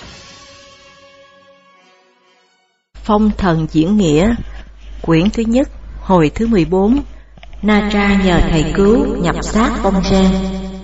Phong thần diễn nghĩa, quyển thứ nhất, hồi thứ 14. Na Tra nhờ thầy cứu nhập xác Phong Sen.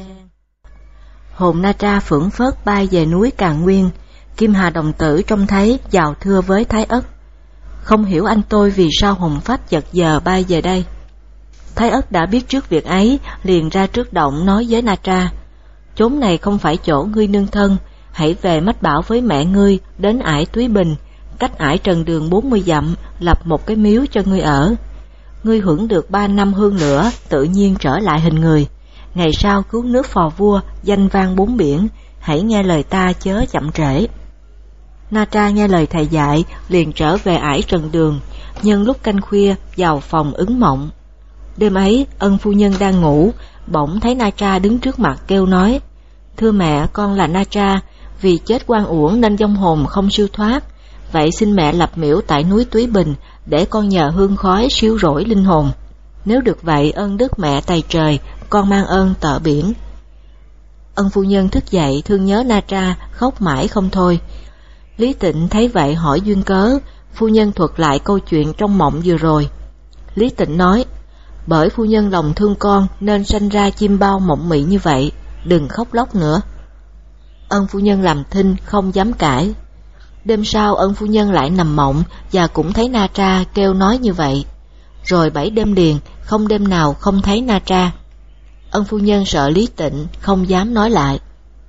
Hồn Na Tra phưởng phất bay về núi Càn Nguyên. Kim Hà đồng tử trông thấy vào thưa với Thái Ất: không hiểu anh tôi vì sao hồn phách chợt giờ bay về đây. Thái Ất đã biết trước việc ấy, liền ra trước động nói với Na Tra: chốn này không phải chỗ ngươi nương thân, hãy về mách bảo với mẹ ngươi đến ải Túy Bình, cách ải Trần Đường 40 dặm, lập một cái miếu cho ngươi ở. Ngươi hưởng được 3 năm hương lửa, tự nhiên trở lại hình người. Ngày sau cứu nước phò vua, danh vang 4 biển, hãy nghe lời ta chớ chậm trễ. Na Tra nghe lời thầy dạy, liền trở về ải Trần Đường, nhân lúc canh khuya vào phòng ứng mộng. Đêm ấy, ân phu nhân đang ngủ, bỗng thấy Na Tra đứng trước mặt kêu nói: thưa mẹ, con là Na Tra, vì chết oan uổng nên vong hồn không siêu thoát. Vậy xin mẹ lập miễu tại núi Túy Bình, để con nhờ hương khói siêu rỗi linh hồn. Nếu được vậy, ơn đức mẹ tày trời, con mang ơn tợ biển. Ân phu nhân thức dậy thương nhớ Na Tra, khóc mãi không thôi. Lý Tịnh thấy vậy hỏi duyên cớ, phu nhân thuật lại câu chuyện trong mộng vừa rồi. Lý Tịnh nói: bởi phu nhân lòng thương con nên sanh ra chim bao mộng mị như vậy, đừng khóc lóc nữa. Ân phu nhân làm thinh không dám cãi. Đêm sau ân phu nhân lại nằm mộng và cũng thấy Na Tra kêu nói như vậy. Rồi 7 đêm liền, không đêm nào không thấy Na Tra. Ân phu nhân sợ Lý Tịnh, không dám nói lại.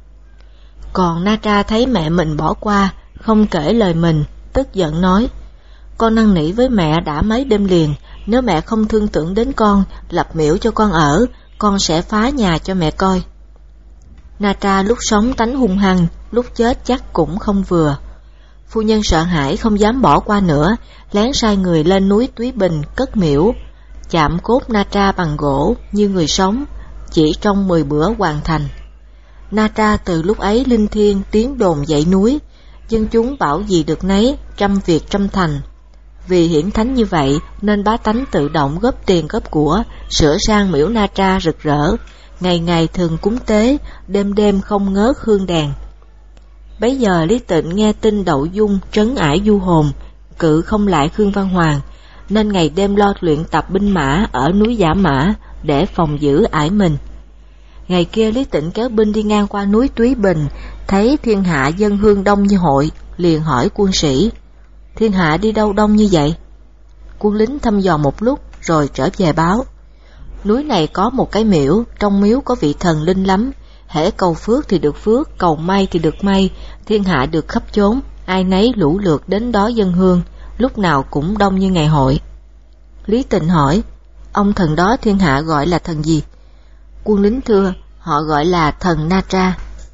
Còn Na Tra thấy mẹ mình bỏ qua, không kể lời mình, tức giận nói: con năn nỉ với mẹ đã mấy đêm liền, nếu mẹ không thương tưởng đến con, lập miễu cho con ở, con sẽ phá nhà cho mẹ coi. Na Tra lúc sống tánh hung hăng, lúc chết chắc cũng không vừa. Phu nhân sợ hãi không dám bỏ qua nữa, lén sai người lên núi Túy Bình cất miễu, chạm cốt Na Tra bằng gỗ như người sống, chỉ trong 10 bữa hoàn thành. Na Tra từ lúc ấy linh thiêng tiếng đồn dậy núi, dân chúng bảo gì được nấy, trăm việc trăm thành. Vì hiển thánh như vậy nên bá tánh tự động góp tiền góp của, sửa sang miễu Na Tra rực rỡ, ngày ngày thường cúng tế, đêm đêm không ngớt hương đèn. Bấy giờ Lý Tịnh nghe tin Đậu Dung trấn ải du hồn, cự không lại Khương Văn Hoàng, nên ngày đêm lo luyện tập binh mã ở núi Giả Mã để phòng giữ ải mình. Ngày kia Lý Tịnh kéo binh đi ngang qua núi Túy Bình, thấy thiên hạ dân hương đông như hội, liền hỏi quân sĩ: thiên hạ đi đâu đông như vậy? Quân lính thăm dò một lúc rồi trở về báo: núi này có một cái miễu, trong miếu có vị thần linh lắm, hễ cầu phước thì được phước, cầu may thì được may, thiên hạ được khắp chốn, ai nấy lũ lượt đến đó dân hương, lúc nào cũng đông như ngày hội. Lý Tịnh hỏi: ông thần đó thiên hạ gọi là thần gì? Quân lính thưa: họ gọi là thần Na Tra.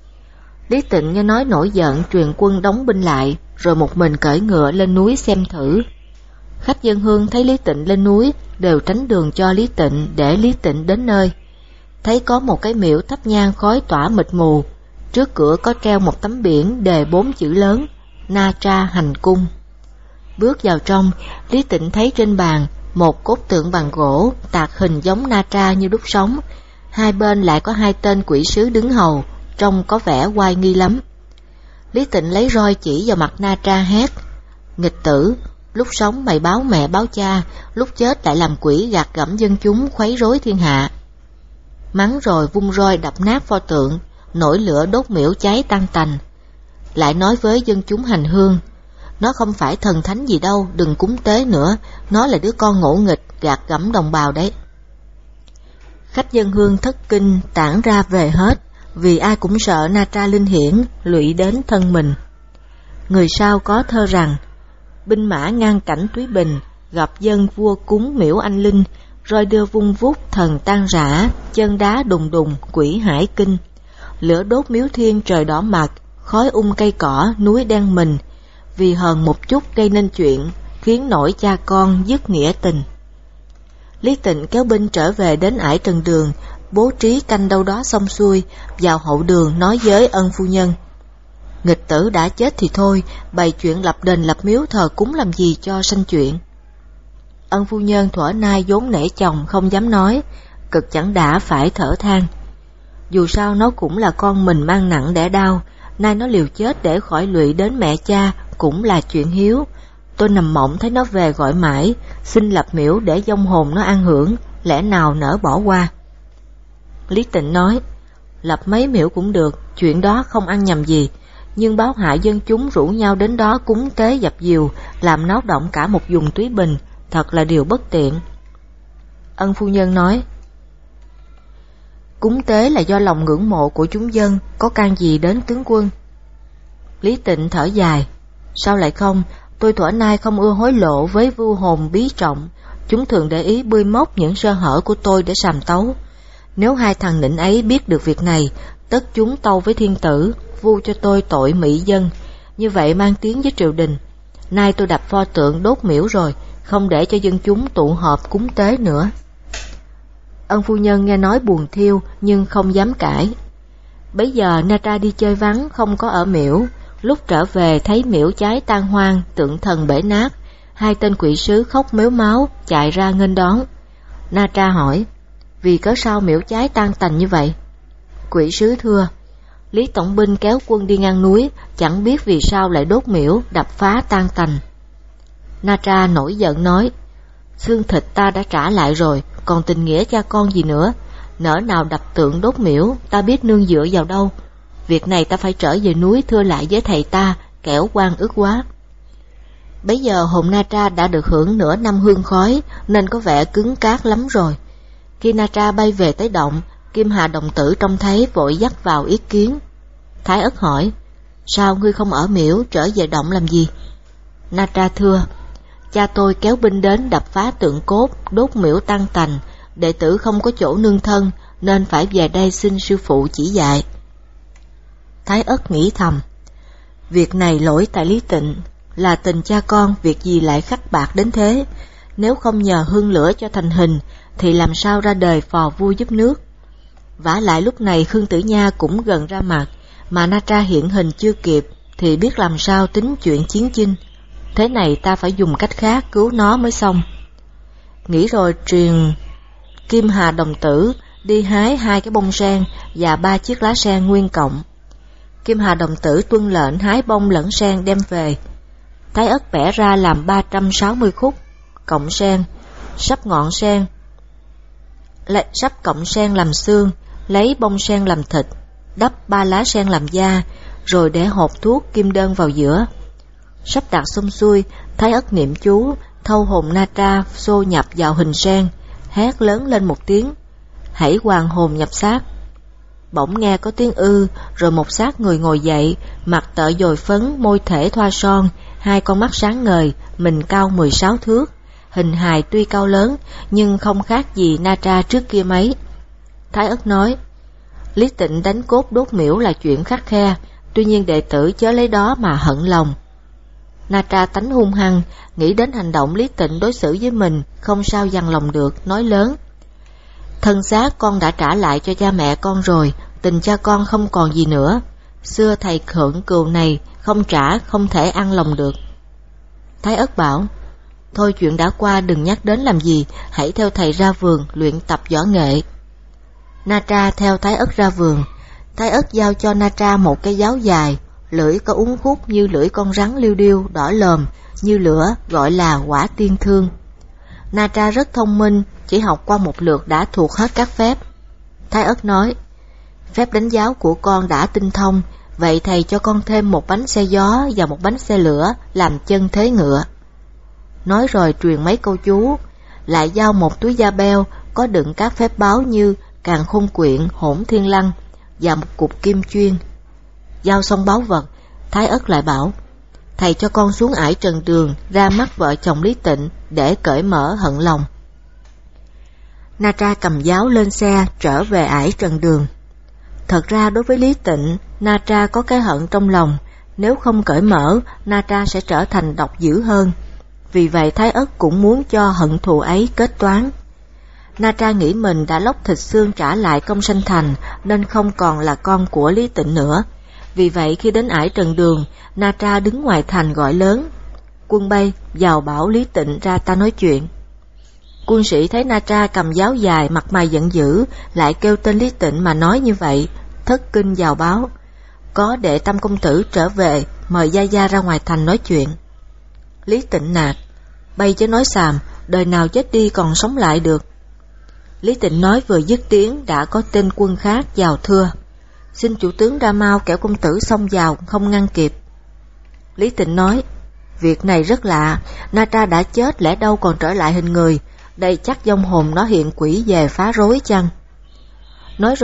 Lý Tịnh nghe nói nổi giận, truyền quân đóng binh lại, rồi một mình cởi ngựa lên núi xem thử. Khách dân hương thấy Lý Tịnh lên núi đều tránh đường cho Lý Tịnh để Lý Tịnh đến nơi. Thấy có một cái miễu thắp nhang khói tỏa mịt mù, trước cửa có treo một tấm biển đề 4 chữ lớn: Na Tra hành cung. Bước vào trong, Lý Tịnh thấy trên bàn một cốt tượng bằng gỗ tạc hình giống Na Tra như đúc sống, hai bên lại có 2 tên quỷ sứ đứng hầu, trông có vẻ oai nghi lắm. Lý Tịnh lấy roi chỉ vào mặt Na Tra hét: nghịch tử, lúc sống mày báo mẹ báo cha, lúc chết lại làm quỷ gạt gẫm dân chúng, khuấy rối thiên hạ. Mắng rồi vung roi đập nát pho tượng, nổi lửa đốt miễu cháy tan tành. Lại nói với dân chúng hành hương: nó không phải thần thánh gì đâu, đừng cúng tế nữa, nó là đứa con ngỗ nghịch gạt gẫm đồng bào đấy. Khách dân hương thất kinh tản ra về hết, vì ai cũng sợ Na Tra linh hiển lụy đến thân mình. Người sau có thơ rằng: binh mã ngang cảnh Túy Bình, gặp dân vua cúng miễu anh linh, roi đưa vung vút thần tan rã, chân đá đùng đùng quỷ hải kinh. Lửa đốt miếu thiên trời đỏ mặt, khói cây cỏ núi đen mình, vì hờn một chút gây nên chuyện, khiến nổi cha con dứt nghĩa tình. Lý Tịnh kéo binh trở về đến ải Trần Đường, bố trí canh đâu đó xong xuôi, vào hậu đường nói với ân phu nhân: nghịch tử đã chết thì thôi, bày chuyện lập đền lập miếu thờ cúng làm gì cho sanh chuyện. Ân phu nhân thuở nay vốn nể chồng không dám nói, cực chẳng đã phải thở than. Dù sao nó cũng là con mình mang nặng đẻ đau, nay nó liều chết để khỏi lụy đến mẹ cha, cũng là chuyện hiếu. Tôi nằm mộng thấy nó về gọi mãi, xin lập miễu để vong hồn nó an hưởng, lẽ nào nỡ bỏ qua. Lý Tịnh nói, lập mấy miễu cũng được, chuyện đó không ăn nhầm gì, nhưng báo hại dân chúng rủ nhau đến đó cúng tế dập dìu, làm náo động cả một vùng Túy Bình, thật là điều bất tiện. Ân phu nhân nói, cúng tế là do lòng ngưỡng mộ của chúng dân, có can gì đến tướng quân. Lý Tịnh thở dài, sao lại không, tôi thuở nay không ưa hối lộ với vưu hồn bí trọng, chúng thường để ý bươi móc những sơ hở của tôi để sàm tấu. Nếu hai thằng nịnh ấy biết được việc này, tất chúng tâu với thiên tử, vu cho tôi tội mỹ dân, như vậy mang tiếng với triều đình. Nay tôi đập pho tượng đốt miễu rồi, không để cho dân chúng tụ họp cúng tế nữa. Ân phu nhân nghe nói buồn thiêu nhưng không dám cãi. Bấy giờ Na Tra đi chơi vắng, không có ở miễu. Lúc trở về thấy miễu cháy tan hoang, tượng thần bể nát. Hai tên quỷ sứ khóc mếu máo chạy ra nghênh đón. Na Tra hỏi, vì cớ sao miễu cháy tan tành như vậy? Quỷ sứ thưa, Lý tổng binh kéo quân đi ngang núi, chẳng biết vì sao lại đốt miễu, đập phá tan tành. Na Tra nổi giận nói, xương thịt ta đã trả lại rồi, còn tình nghĩa cha con gì nữa, nỡ nào đập tượng đốt miễu, ta biết nương dựa vào đâu. Việc này ta phải trở về núi thưa lại với thầy ta, kẻo oan ức quá. Bấy giờ hồn Na Tra đã được hưởng nửa năm hương khói, nên có vẻ cứng cáp lắm rồi. Khi Na Tra bay về tới động, Kim Hà đồng tử trông thấy vội dắt vào ý kiến. Thái Ất hỏi, sao ngươi không ở miễu trở về động làm gì? Na Tra thưa, cha tôi kéo binh đến đập phá tượng cốt, đốt miễu tan tành, đệ tử không có chỗ nương thân nên phải về đây xin sư phụ chỉ dạy. Thái Ất nghĩ thầm, việc này lỗi tại Lý Tịnh, là tình cha con việc gì lại khắc bạc đến thế, nếu không nhờ hương lửa cho thành hình thì làm sao ra đời phò vua giúp nước. Vả lại lúc này Khương Tử Nha cũng gần ra mặt, mà Na Tra hiện hình chưa kịp thì biết làm sao tính chuyện chiến chinh. Thế này ta phải dùng cách khác cứu nó mới xong. Nghĩ rồi truyền Kim Hà đồng tử đi hái 2 cái bông sen và 3 chiếc lá sen nguyên cộng. Kim Hà đồng tử tuân lệnh hái bông lẫn sen đem về. Thái Ất bẻ ra làm 360 khúc, cộng sen, sắp ngọn sen, sắp cọng sen làm xương, lấy bông sen làm thịt, đắp 3 lá sen làm da, rồi để hộp thuốc kim đơn vào giữa. Sắp đặt xong xuôi, Thái Ất niệm chú, thâu hồn Na Tra xô nhập vào hình sen, hét lớn lên một tiếng, hãy hoàn hồn nhập xác. Bỗng nghe có tiếng ư, rồi một xác người ngồi dậy, mặt tợ dồi phấn, môi thể thoa son, 2 con mắt sáng ngời, mình cao 16 thước. Hình hài tuy cao lớn, nhưng không khác gì Na Tra trước kia mấy. Thái Ất nói, Lý Tịnh đánh cốt đốt miễu là chuyện khắt khe, tuy nhiên đệ tử chớ lấy đó mà hận lòng. Na Tra tánh hung hăng, nghĩ đến hành động Lý Tịnh đối xử với mình, không sao dằn lòng được, nói lớn, thân xác con đã trả lại cho cha mẹ con rồi, tình cha con không còn gì nữa. Xưa thầy hưởng cừu này, không trả không thể ăn lòng được. Thái Ất bảo, thôi chuyện đã qua đừng nhắc đến làm gì, hãy theo thầy ra vườn luyện tập võ nghệ. Na Tra theo Thái Ất ra vườn. Thái Ất giao cho Na Tra một cái giáo dài, lưỡi có uốn khúc như lưỡi con rắn liêu điêu, đỏ lòm như lửa, gọi là quả tiên thương. Na Tra rất thông minh, chỉ học qua một lượt đã thuộc hết các phép. Thái Ất nói, phép đánh giáo của con đã tinh thông, vậy thầy cho con thêm một bánh xe gió và một bánh xe lửa làm chân thế ngựa. Nói rồi truyền mấy câu chú, lại giao một túi da beo có đựng các phép báo như càn khôn quyện, hỗn thiên lăng và một cục kim chuyên. Giao xong báu vật, Thái Ất lại bảo, thầy cho con xuống ải Trần Đường ra mắt vợ chồng Lý Tịnh để cởi mở hận lòng. Na Tra cầm giáo lên xe trở về ải Trần Đường. Thật ra đối với Lý Tịnh, Na Tra có cái hận trong lòng, nếu không cởi mở, Na Tra sẽ trở thành độc dữ hơn. Vì vậy Thái Ất cũng muốn cho hận thù ấy kết toán. Na Tra nghĩ mình đã lóc thịt xương trả lại công sanh thành, nên không còn là con của Lý Tịnh nữa. Vì vậy khi đến ải Trần Đường, Na Tra đứng ngoài thành gọi lớn, quân bay vào bảo Lý Tịnh ra ta nói chuyện. Quân sĩ thấy Na Tra cầm giáo dài, mặt mày giận dữ, lại kêu tên Lý Tịnh mà nói như vậy, thất kinh vào báo, có đệ Tam công tử trở về, mời Gia Gia ra ngoài thành nói chuyện. Lý Tịnh nạt, bay chứ nói xàm, đời nào chết đi còn sống lại được. Lý Tịnh nói vừa dứt tiếng đã có tên quân khác vào thưa, xin chủ tướng ra mau, kẻo công tử xông vào không ngăn kịp. Lý Tịnh nói, việc này rất lạ, Na Tra đã chết lẽ đâu còn trở lại hình người, đây chắc vong hồn nó hiện quỷ về phá rối chăng. Nói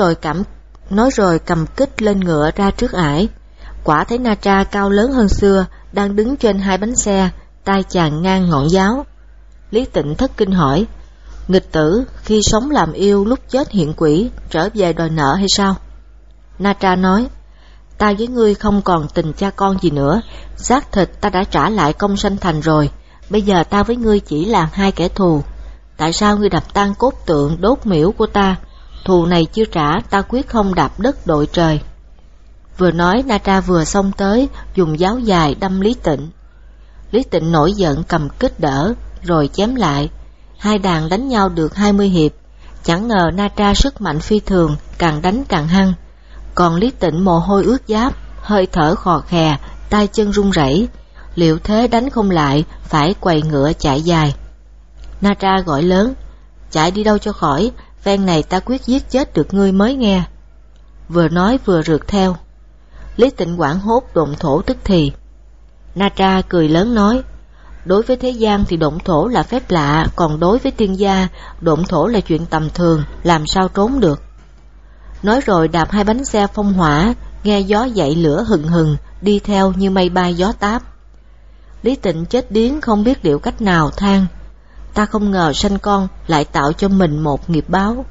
rồi cầm kích lên ngựa ra trước ải, quả thấy Na Tra cao lớn hơn xưa, đang đứng trên hai bánh xe, tay chàng ngang ngọn giáo. Lý Tịnh thất kinh hỏi, nghịch tử khi sống làm yêu, lúc chết hiện quỷ, trở về đòi nợ hay sao? Na Tra nói, ta với ngươi không còn tình cha con gì nữa, xác thịt ta đã trả lại công sanh thành rồi, bây giờ ta với ngươi chỉ là hai kẻ thù. Tại sao ngươi đập tan cốt tượng đốt miễu của ta? Thù này chưa trả, ta quyết không đạp đất đội trời. Vừa nói, Na Tra vừa xông tới, dùng giáo dài đâm Lý Tịnh. Lý Tịnh nổi giận cầm kích đỡ, rồi chém lại. Hai đàn đánh nhau được 20 hiệp, chẳng ngờ Na Tra sức mạnh phi thường, càng đánh càng hăng. Còn Lý Tịnh mồ hôi ướt giáp, hơi thở khò khè, tay chân run rẩy, liệu thế đánh không lại, phải quầy ngựa chạy dài. Na Tra gọi lớn, chạy đi đâu cho khỏi, phen này ta quyết giết chết được ngươi mới nghe. Vừa nói vừa rượt theo. Lý Tịnh hoảng hốt độn thổ tức thì. Na Tra cười lớn nói, đối với thế gian thì độn thổ là phép lạ, còn đối với tiên gia, độn thổ là chuyện tầm thường, làm sao trốn được. Nói rồi đạp hai bánh xe phong hỏa, nghe gió dậy lửa hừng hừng, đi theo như mây bay gió táp. Lý Tịnh chết điếng không biết liệu cách nào, than, ta không ngờ sanh con lại tạo cho mình một nghiệp báo.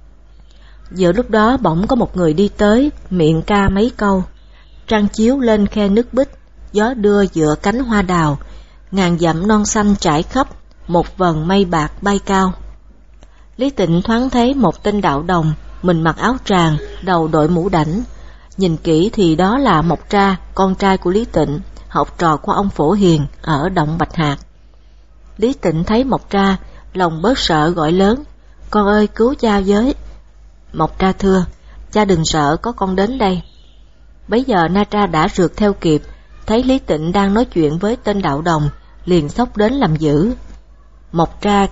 Giữa lúc đó bỗng có một người đi tới, miệng ca mấy câu, trăng chiếu lên khe nước bích, gió đưa dựa cánh hoa đào, ngàn dặm non xanh trải khắp, một vầng mây bạc bay cao. Lý Tịnh thoáng thấy một tên đạo đồng, mình mặc áo tràng, đầu đội mũ đảnh. Nhìn kỹ thì đó là Mộc Tra, con trai của Lý Tịnh, học trò của ông Phổ Hiền ở Động Bạch Hạc. Lý Tịnh thấy Mộc Tra, lòng bớt sợ gọi lớn, con ơi cứu cha với. Mộc Tra thưa, cha đừng sợ, có con đến đây. Bấy giờ Na Tra đã rượt theo kịp, thấy Lý Tịnh đang nói chuyện với tên đạo đồng, liền xốc đến làm dữ. Mộc Tra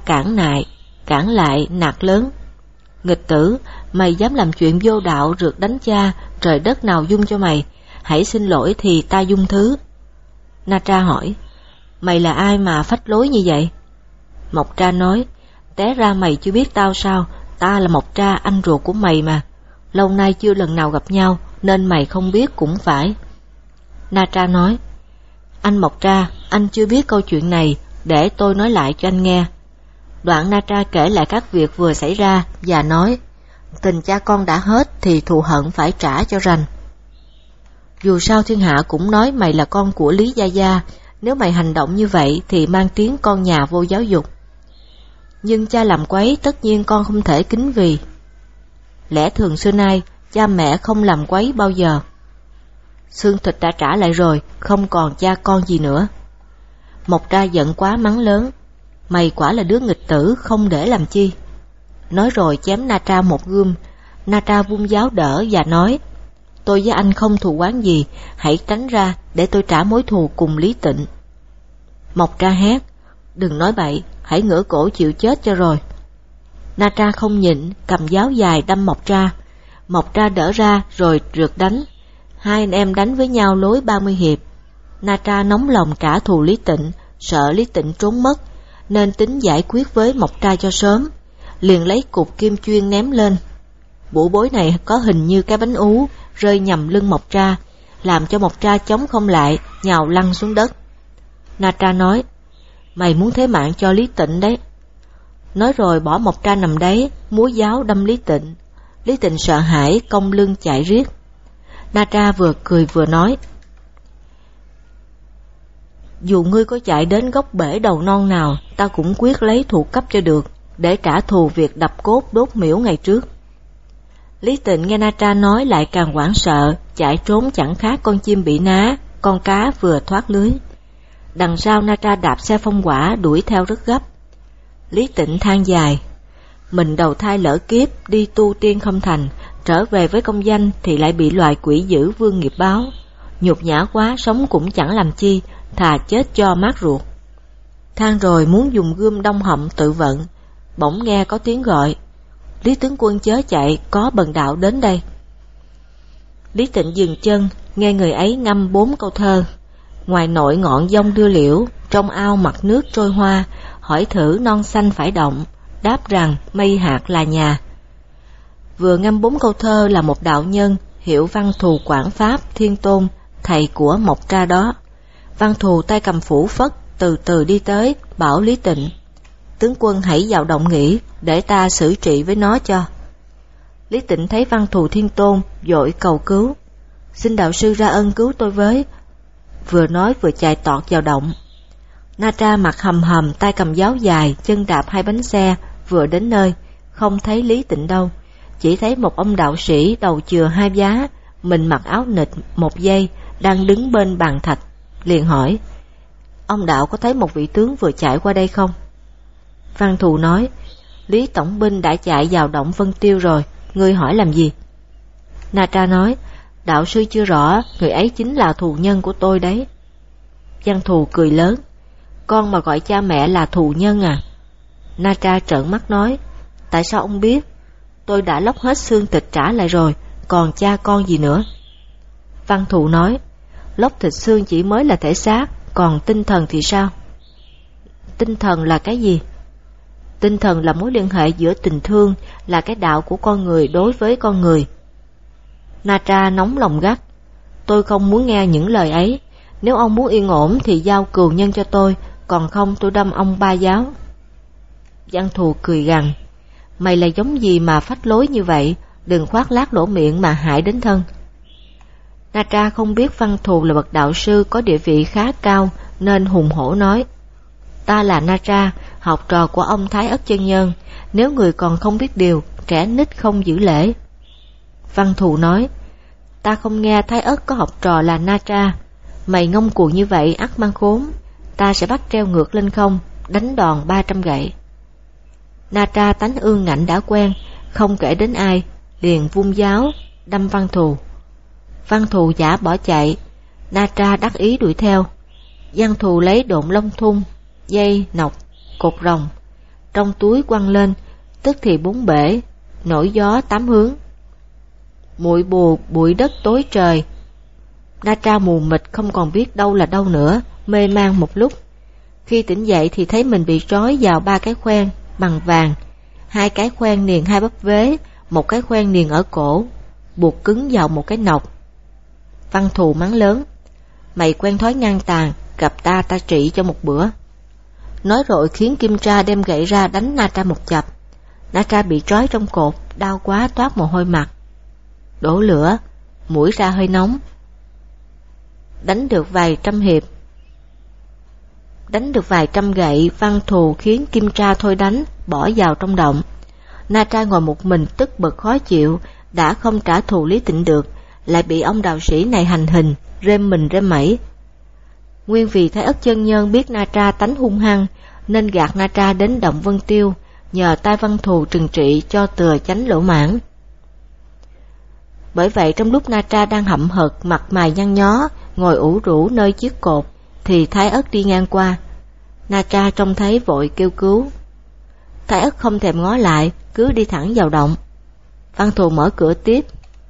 cản lại nạt lớn, nghịch tử, mày dám làm chuyện vô đạo rượt đánh cha, trời đất nào dung cho mày, hãy xin lỗi thì ta dung thứ. Na Tra hỏi, mày là ai mà phách lối như vậy? Mộc Tra nói, té ra mày chưa biết tao sao, ta là Mộc Tra, anh ruột của mày mà. Lâu nay chưa lần nào gặp nhau, nên mày không biết cũng phải. Na Tra nói, anh Mộc Tra, anh chưa biết câu chuyện này, để tôi nói lại cho anh nghe. Đoạn Na Tra kể lại các việc vừa xảy ra và nói, tình cha con đã hết thì thù hận phải trả cho rành. Dù sao thiên hạ cũng nói mày là con của Lý Gia Gia, nếu mày hành động như vậy thì mang tiếng con nhà vô giáo dục. Nhưng cha làm quấy tất nhiên con không thể kính vì. Lẽ thường xưa nay cha mẹ không làm quấy bao giờ. Xương thịt đã trả lại rồi, không còn cha con gì nữa. Mộc Tra giận quá mắng lớn, mày quả là đứa nghịch tử, không để làm chi. Nói rồi chém Na Tra một gươm. Na Tra vung giáo đỡ và nói, tôi với anh không thù oán gì, hãy tránh ra để tôi trả mối thù cùng Lý Tịnh. Mộc Tra hét, đừng nói bậy, hãy ngửa cổ chịu chết cho rồi. Na Tra không nhịn, cầm giáo dài đâm Mộc Tra. Mộc Tra đỡ ra rồi rượt đánh. Hai anh em đánh với nhau lối 30 hiệp. Na Tra nóng lòng trả thù Lý Tịnh, sợ Lý Tịnh trốn mất, nên tính giải quyết với Mộc Tra cho sớm, liền lấy cục kim chuyên ném lên. Bụ bối này có hình như cái bánh ú, rơi nhầm lưng Mộc Tra, làm cho Mộc Tra chống không lại, nhào lăn xuống đất. Na Tra nói, mày muốn thế mạng cho Lý Tịnh đấy. Nói rồi bỏ Mộc Tra nằm đấy, múa giáo đâm Lý Tịnh. Lý Tịnh sợ hãi, cong lưng chạy riết. Na Tra vừa cười vừa nói, dù ngươi có chạy đến gốc bể đầu non nào, ta cũng quyết lấy thuộc cấp cho được, để trả thù việc đập cốt đốt miễu ngày trước. Lý Tịnh nghe Na Tra nói lại càng hoảng sợ, chạy trốn chẳng khác con chim bị ná, con cá vừa thoát lưới. Đằng sau Na Tra đạp xe phong hỏa đuổi theo rất gấp. Lý Tịnh than dài, mình đầu thai lỡ kiếp, đi tu tiên không thành, Trở về với công danh thì lại bị loài quỷ dữ vương nghiệp báo. Nhục nhã quá, sống cũng chẳng làm chi, thà chết cho mát ruột. Than rồi muốn dùng gươm đong họng tự vận, bỗng nghe có tiếng gọi: Lý tướng quân chớ chạy, có bần đạo đến đây. Lý Tịnh dừng chân, nghe người ấy ngâm 4 câu thơ. Ngoài nội ngọn dông đưa liễu, trong ao mặt nước trôi hoa, hỏi thử non xanh phải động, đáp rằng mây hạt là nhà. Vừa ngâm 4 câu thơ là một đạo nhân, hiệu Văn Thù quản pháp Thiên Tôn, thầy của Mộc Tra đó. Văn Thù tay cầm phủ phất, từ từ đi tới, bảo Lý Tịnh: Tướng quân hãy vào động nghỉ, để ta xử trị với nó cho. Lý Tịnh thấy Văn Thù Thiên Tôn, vội cầu cứu: Xin đạo sư ra ân cứu tôi với. Vừa nói vừa chạy tọt vào động. Na Tra mặt hầm hầm, tay cầm giáo dài, chân đạp 2 bánh xe, vừa đến nơi, không thấy Lý Tịnh đâu, chỉ thấy một ông đạo sĩ đầu chừa 2 giá, mình mặc áo nịt 1 dây, đang đứng bên bàn thạch, liền hỏi: Ông đạo có thấy một vị tướng vừa chạy qua đây không? Văn Thù nói: Lý tổng binh đã chạy vào động Vân Tiêu rồi, ngươi hỏi làm gì? Na Tra nói: Đạo sư chưa rõ, người ấy chính là thù nhân của tôi đấy. Văn Thù cười lớn: Con mà gọi cha mẹ là thù nhân à? Na Tra trợn mắt nói: Tại sao ông biết? Tôi đã lóc hết xương thịt trả lại rồi, còn cha con gì nữa? Văn Thù nói: Lóc thịt xương chỉ mới là thể xác, còn tinh thần thì sao? Tinh thần là cái gì? Tinh thần là mối liên hệ giữa tình thương, là cái đạo của con người đối với con người. Na Tra nóng lòng gắt: Tôi không muốn nghe những lời ấy. Nếu ông muốn yên ổn thì giao cừu nhân cho tôi, còn không tôi đâm ông 3 giáo. Văn Thù cười gằn: Mày là giống gì mà phách lối như vậy, đừng khoác lác lỗ miệng mà hại đến thân. Na Tra không biết Văn Thù là bậc đạo sư có địa vị khá cao, nên hùng hổ nói: Ta là Na Tra, học trò của ông Thái Ất chân nhân, nếu người còn không biết điều, trẻ nít không giữ lễ. Văn Thù nói: Ta không nghe Thái Ất có học trò là Na Tra. Mày ngông cuồng như vậy ắt mang khốn, ta sẽ bắt treo ngược lên không, đánh đòn 300 gậy. Na Tra tánh ương ngạnh đã quen, không kể đến ai, liền vung giáo đâm Văn Thù. Văn Thù giả bỏ chạy, Na Tra đắc ý đuổi theo. Văn Thù lấy độn lông thun, dây nọc, cột rồng, trong túi quăng lên, tức thì 4 bể, nổi gió 8 hướng. Muội bù bụi đất tối trời. Na Tra mù mịt không còn biết đâu là đâu nữa, mê man một lúc. Khi tỉnh dậy thì thấy mình bị trói vào 3 cái khoen bằng vàng, 2 cái khoen niền 2 bắp vế, 1 cái khoen niền ở cổ, buộc cứng vào một cái nọc. Văn Thù mắng lớn: Mày quen thói ngang tàn, gặp ta trị cho một bữa. Nói rồi khiến Kim Tra đem gậy ra đánh Na Tra một chập. Na Tra bị trói trong cột, đau quá toát mồ hôi mặt. Đổ lửa, mũi ra hơi nóng. Đánh được vài trăm gậy, Văn Thù khiến Kim Tra thôi đánh, bỏ vào trong động. Na Tra ngồi một mình tức bực khó chịu, đã không trả thù Lý Tịnh được, lại bị ông đạo sĩ này hành hình, rêm mình rêm mẩy. Nguyên vì Thái Ất chân nhân biết Na Tra tánh hung hăng, nên gạt Na Tra đến động Vân Tiêu, nhờ tay Văn Thù trừng trị cho từa chánh lỗ mãn. Bởi vậy trong lúc Na Tra đang hậm hực, mặt mày nhăn nhó, ngồi ủ rũ nơi chiếc cột, thì Thái Ất đi ngang qua. Na Tra trông thấy vội kêu cứu. Thái Ất không thèm ngó lại, cứ đi thẳng vào động. Văn Thù mở cửa tiếp,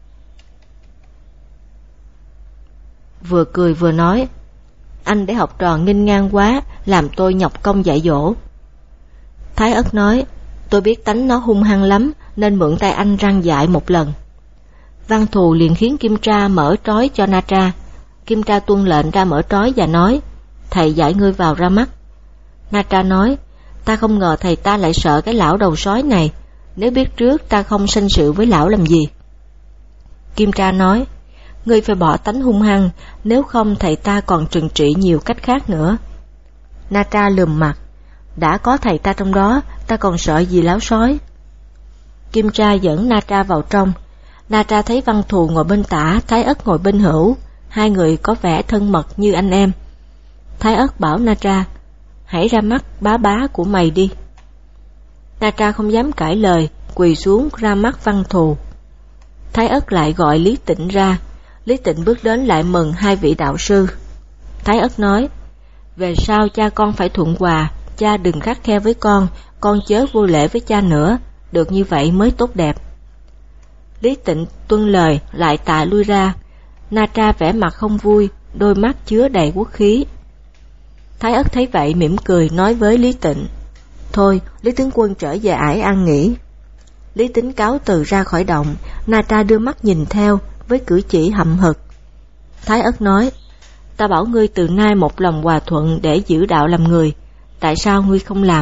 vừa cười vừa nói: Anh để học trò nghênh ngang quá, làm tôi nhọc công dạy dỗ. Thái Ất nói: Tôi biết tánh nó hung hăng lắm, nên mượn tay anh răn dạy một lần. Văn Thù liền khiến Kim Tra mở trói cho Na Tra. Kim Tra tuân lệnh ra mở trói và nói: Thầy dạy ngươi vào ra mắt. Na Tra nói: Ta không ngờ thầy ta lại sợ cái lão đầu sói này, nếu biết trước ta không sanh sự với lão làm gì. Kim Tra nói: Ngươi phải bỏ tánh hung hăng, nếu không thầy ta còn trừng trị nhiều cách khác nữa. Na Tra lườm mặt: Đã có thầy ta trong đó, ta còn sợ gì lão sói. Kim Tra dẫn Na Tra vào trong. Na Tra thấy Văn Thù ngồi bên tả, Thái Ất ngồi bên hữu, 2 người có vẻ thân mật như anh em. Thái Ất bảo Na Tra: Hãy ra mắt bá của mày đi. Na Tra không dám cãi lời, quỳ xuống ra mắt Văn Thù. Thái Ất lại gọi Lý Tịnh ra. Lý Tịnh bước đến lại mừng hai vị đạo sư. Thái Ất nói, về sau cha con phải thuận hòa, cha đừng khắt khe với con chớ vô lễ với cha nữa, được như vậy mới tốt đẹp. Lý Tịnh tuân lời lại tạ lui ra. Na Tra vẻ mặt không vui, đôi mắt chứa đầy quốc khí. Thái Ất thấy vậy mỉm cười nói với Lý Tịnh, thôi Lý tướng quân trở về ải an nghỉ. Lý Tính cáo từ ra khỏi động. Na Tra đưa mắt nhìn theo với cử chỉ hậm hực. Thái Ất nói, ta bảo ngươi từ nay một lòng hòa thuận để giữ đạo làm người, tại sao ngươi không làm?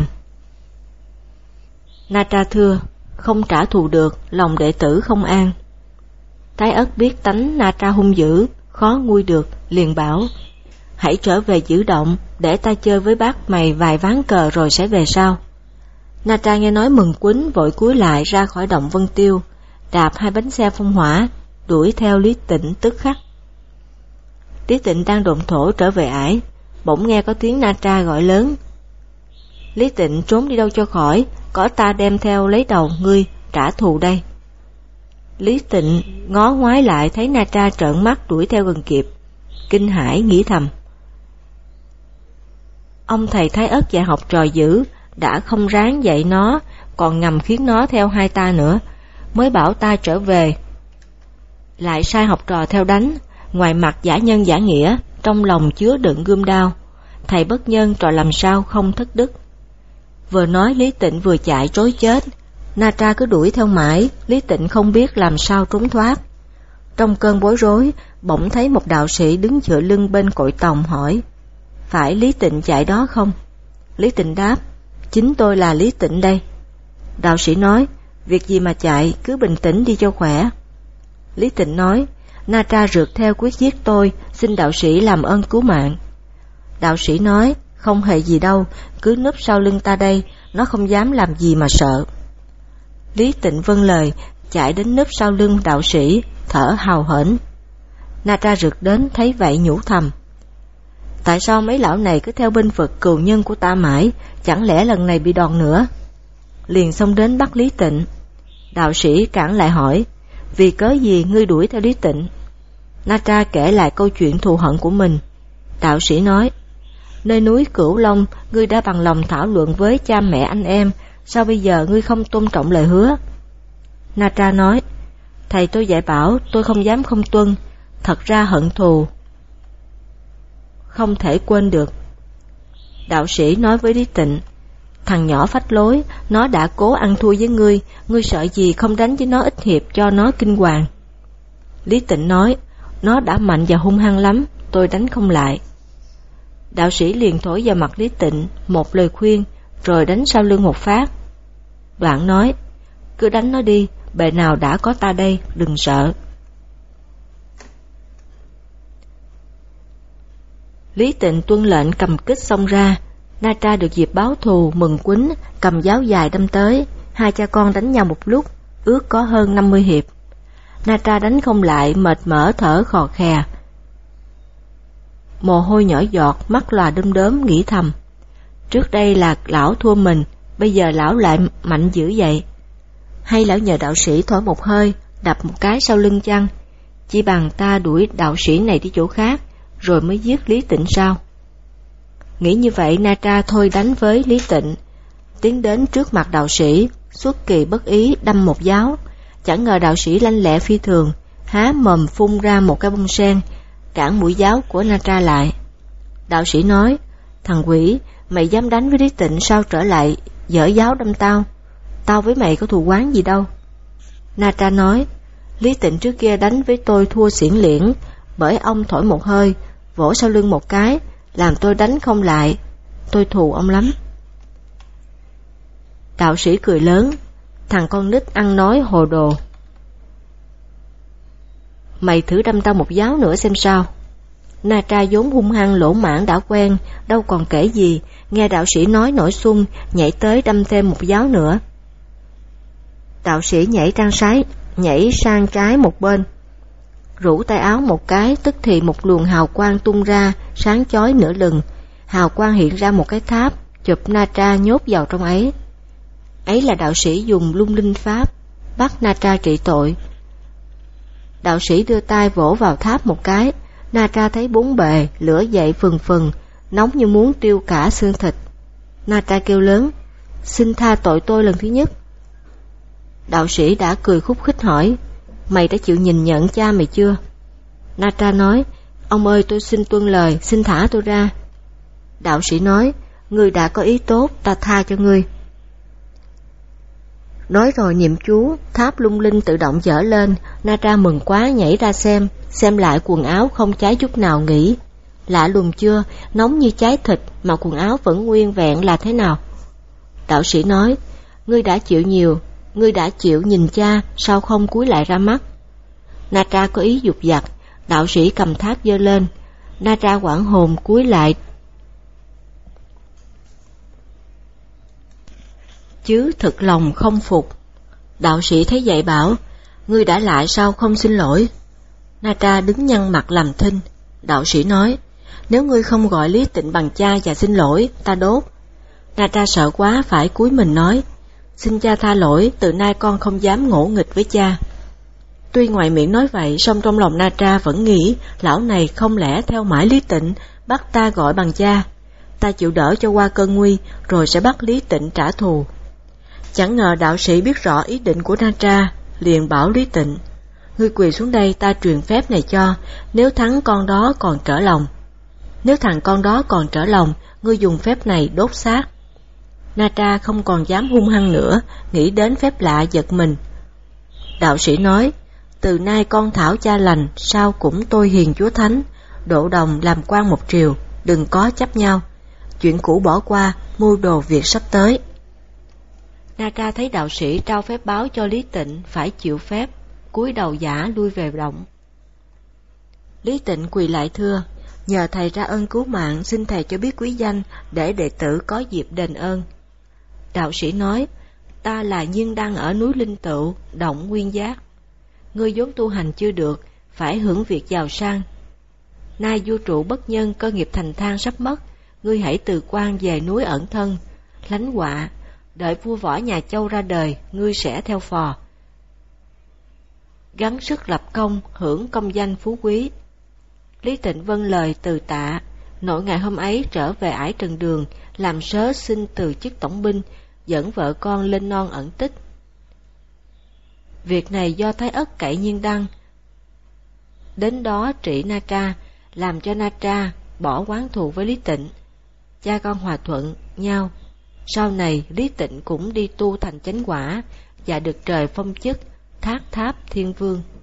Na Tra thưa, không trả thù được, lòng đệ tử không an. Thái Ất biết tánh Na Tra hung dữ, khó nguôi được, liền bảo, hãy trở về giữ động, để ta chơi với bác mày vài ván cờ rồi sẽ về sau. Na Tra nghe nói mừng quýnh, vội cúi lại ra khỏi động Vân Tiêu, đạp hai bánh xe phong hỏa, đuổi theo Lý Tịnh tức khắc. Lý Tịnh đang độn thổ trở về ải, bỗng nghe có tiếng Na Tra gọi lớn, Lý Tịnh trốn đi đâu cho khỏi, có ta đem theo lấy đầu ngươi, trả thù đây. Lý Tịnh ngó ngoái lại thấy Na Tra trợn mắt đuổi theo gần kịp, kinh hãi nghĩ thầm, ông thầy Thái Ất dạy học trò dữ, đã không ráng dạy nó, còn ngầm khiến nó theo hai ta nữa, mới bảo ta trở về. Lại sai học trò theo đánh, ngoài mặt giả nhân giả nghĩa, trong lòng chứa đựng gươm đao, thầy bất nhân trò làm sao không thất đức. Vừa nói Lý Tịnh vừa chạy trối chết. Na Tra cứ đuổi theo mãi, Lý Tịnh không biết làm sao trốn thoát. Trong cơn bối rối, bỗng thấy một đạo sĩ đứng dựa lưng bên cội tòng hỏi, phải Lý Tịnh chạy đó không? Lý Tịnh đáp, chính tôi là Lý Tịnh đây. Đạo sĩ nói, việc gì mà chạy, cứ bình tĩnh đi cho khỏe. Lý Tịnh nói, Na Tra rượt theo quyết giết tôi, xin đạo sĩ làm ơn cứu mạng. Đạo sĩ nói, không hề gì đâu, cứ núp sau lưng ta đây, nó không dám làm gì mà sợ. Lý Tịnh vâng lời, chạy đến núp sau lưng đạo sĩ, thở hào hển. Na Tra rượt đến thấy vậy nhủ thầm, tại sao mấy lão này cứ theo binh vực cừu nhân của ta mãi, chẳng lẽ lần này bị đòn nữa? Liền xông đến bắt Lý Tịnh. Đạo sĩ cản lại hỏi, vì cớ gì ngươi đuổi theo Lý Tịnh? Na Tra kể lại câu chuyện thù hận của mình. Đạo sĩ nói, nơi núi Cửu Long, ngươi đã bằng lòng thảo luận với cha mẹ anh em, sao bây giờ ngươi không tôn trọng lời hứa? Na Tra nói, thầy tôi dạy bảo, tôi không dám không tuân, thật ra hận thù không thể quên được. Đạo sĩ nói với Lý Tịnh, thằng nhỏ phách lối, nó đã cố ăn thua với ngươi sợ gì không đánh với nó ít hiệp cho nó kinh hoàng. Lý Tịnh nói, nó đã mạnh và hung hăng lắm, tôi đánh không lại. Đạo sĩ liền thổi vào mặt Lý Tịnh một lời khuyên, rồi đánh sau lưng một phát. Đoạn nói, cứ đánh nó đi, bề nào đã có ta đây, đừng sợ. Lý Tịnh tuân lệnh cầm kích xông ra. Na Tra được dịp báo thù, mừng quýnh, cầm giáo dài đâm tới. Hai cha con đánh nhau một lúc, ước có hơn 50 hiệp. Na Tra đánh không lại, mệt mỏi thở khò khè, mồ hôi nhỏ giọt, mắt lòa đom đóm, nghĩ thầm, trước đây là lão thua mình, bây giờ lão lại mạnh dữ vậy. Hay lão nhờ đạo sĩ thổi một hơi, đập một cái sau lưng chăng? Chỉ bằng ta đuổi đạo sĩ này đi chỗ khác, rồi mới giết Lý Tịnh sao? Nghĩ như vậy, Na Tra thôi đánh với Lý Tịnh, tiến đến trước mặt đạo sĩ, xuất kỳ bất ý đâm một giáo. Chẳng ngờ đạo sĩ lanh lẹ phi thường, há mồm phun ra một cái bông sen, cản mũi giáo của Na Tra lại. Đạo sĩ nói, thằng quỷ, mày dám đánh với Lý Tịnh sao trở lại dở giáo đâm tao? Tao với mày có thù oán gì đâu. Na Tra nói, Lý Tịnh trước kia đánh với tôi thua xiển liễn, bởi ông thổi một hơi, vỗ sau lưng một cái, làm tôi đánh không lại, tôi thù ông lắm. Đạo sĩ cười lớn, thằng con nít ăn nói hồ đồ, mày thử đâm tao một giáo nữa xem sao. Na Tra vốn hung hăng lỗ mãng đã quen, đâu còn kể gì, nghe đạo sĩ nói nổi xung, nhảy tới đâm thêm một giáo nữa. Đạo sĩ nhảy sang trái một bên, rủ tay áo một cái, tức thì một luồng hào quang tung ra, sáng chói nửa lừng. Hào quang hiện ra một cái tháp, chụp Na Tra nhốt vào trong ấy. Ấy là đạo sĩ dùng lung linh pháp, bắt Na Tra trị tội. Đạo sĩ đưa tay vỗ vào tháp một cái, Natra thấy bốn bề, lửa dậy phừng phừng, nóng như muốn tiêu cả xương thịt. Natra kêu lớn, xin tha tội tôi lần thứ nhất. Đạo sĩ đã cười khúc khích hỏi, mày đã chịu nhìn nhận cha mày chưa? Natra nói, ông ơi tôi xin tuân lời, xin thả tôi ra. Đạo sĩ nói, ngươi đã có ý tốt, ta tha cho ngươi. Nói rồi niệm chú, tháp lung linh tự động dở lên, Natra mừng quá nhảy ra xem lại quần áo không cháy chút nào nghĩ. Lạ lùng chưa, nóng như cháy thịt mà quần áo vẫn nguyên vẹn là thế nào? Đạo sĩ nói, ngươi đã chịu nhìn cha, sao không cúi lại ra mắt? Natra có ý dục dặt, đạo sĩ cầm tháp giơ lên, Natra hoảng hồn cúi lại. Chứ thực lòng không phục. Đạo sĩ thấy vậy bảo, ngươi đã lại sao không xin lỗi? Natra đứng nhăn mặt làm thinh. Đạo sĩ nói, nếu ngươi không gọi Lý Tịnh bằng cha và xin lỗi, ta đốt. Natra sợ quá phải cúi mình nói, xin cha tha lỗi, từ nay con không dám ngỗ nghịch với cha. Tuy ngoài miệng nói vậy, song trong lòng Natra vẫn nghĩ, lão này không lẽ theo mãi Lý Tịnh, bắt ta gọi bằng cha. Ta chịu đỡ cho qua cơn nguy, rồi sẽ bắt Lý Tịnh trả thù. Chẳng ngờ đạo sĩ biết rõ ý định của Natra, liền bảo Lý Tịnh, ngươi quỳ xuống đây ta truyền phép này cho, nếu thắng con đó còn trở lòng. Nếu thằng con đó còn trở lòng, ngươi dùng phép này đốt xác. Natra không còn dám hung hăng nữa, nghĩ đến phép lạ giật mình. Đạo sĩ nói, từ nay con thảo cha lành, sao cũng tôi hiền chúa thánh, độ đồng làm quan một triều, đừng có chấp nhau. Chuyện cũ bỏ qua, mưu đồ việc sắp tới. Natra thấy đạo sĩ trao phép báo cho Lý Tịnh phải chịu phép, cúi đầu giả lui về động. Lý Tịnh quỳ lại thưa, nhờ thầy ra ơn cứu mạng, xin thầy cho biết quý danh để đệ tử có dịp đền ơn. Đạo sĩ nói, ta là Nhiên Đăng ở núi Linh Tựu, động Nguyên Giác. Ngươi vốn tu hành chưa được, phải hưởng việc giàu sang. Nay vua trụ bất nhân, cơ nghiệp thành thang sắp mất, ngươi hãy từ quan về núi ẩn thân, lánh họa, đợi vua Võ nhà Châu ra đời, ngươi sẽ theo phò. Gắng sức lập công, hưởng công danh phú quý. Lý Tịnh vâng lời từ tạ, nội ngày hôm ấy trở về ải Trần Đường, làm sớ xin từ chức tổng binh, dẫn vợ con lên non ẩn tích. Việc này do Thái Ất cậy Nhiên Đăng đến đó trị Natra, làm cho Natra bỏ oán thù với Lý Tịnh. Cha con hòa thuận nhau. Sau này Lý Tịnh cũng đi tu thành chánh quả và được trời phong chức Thác Tháp Thiên Vương.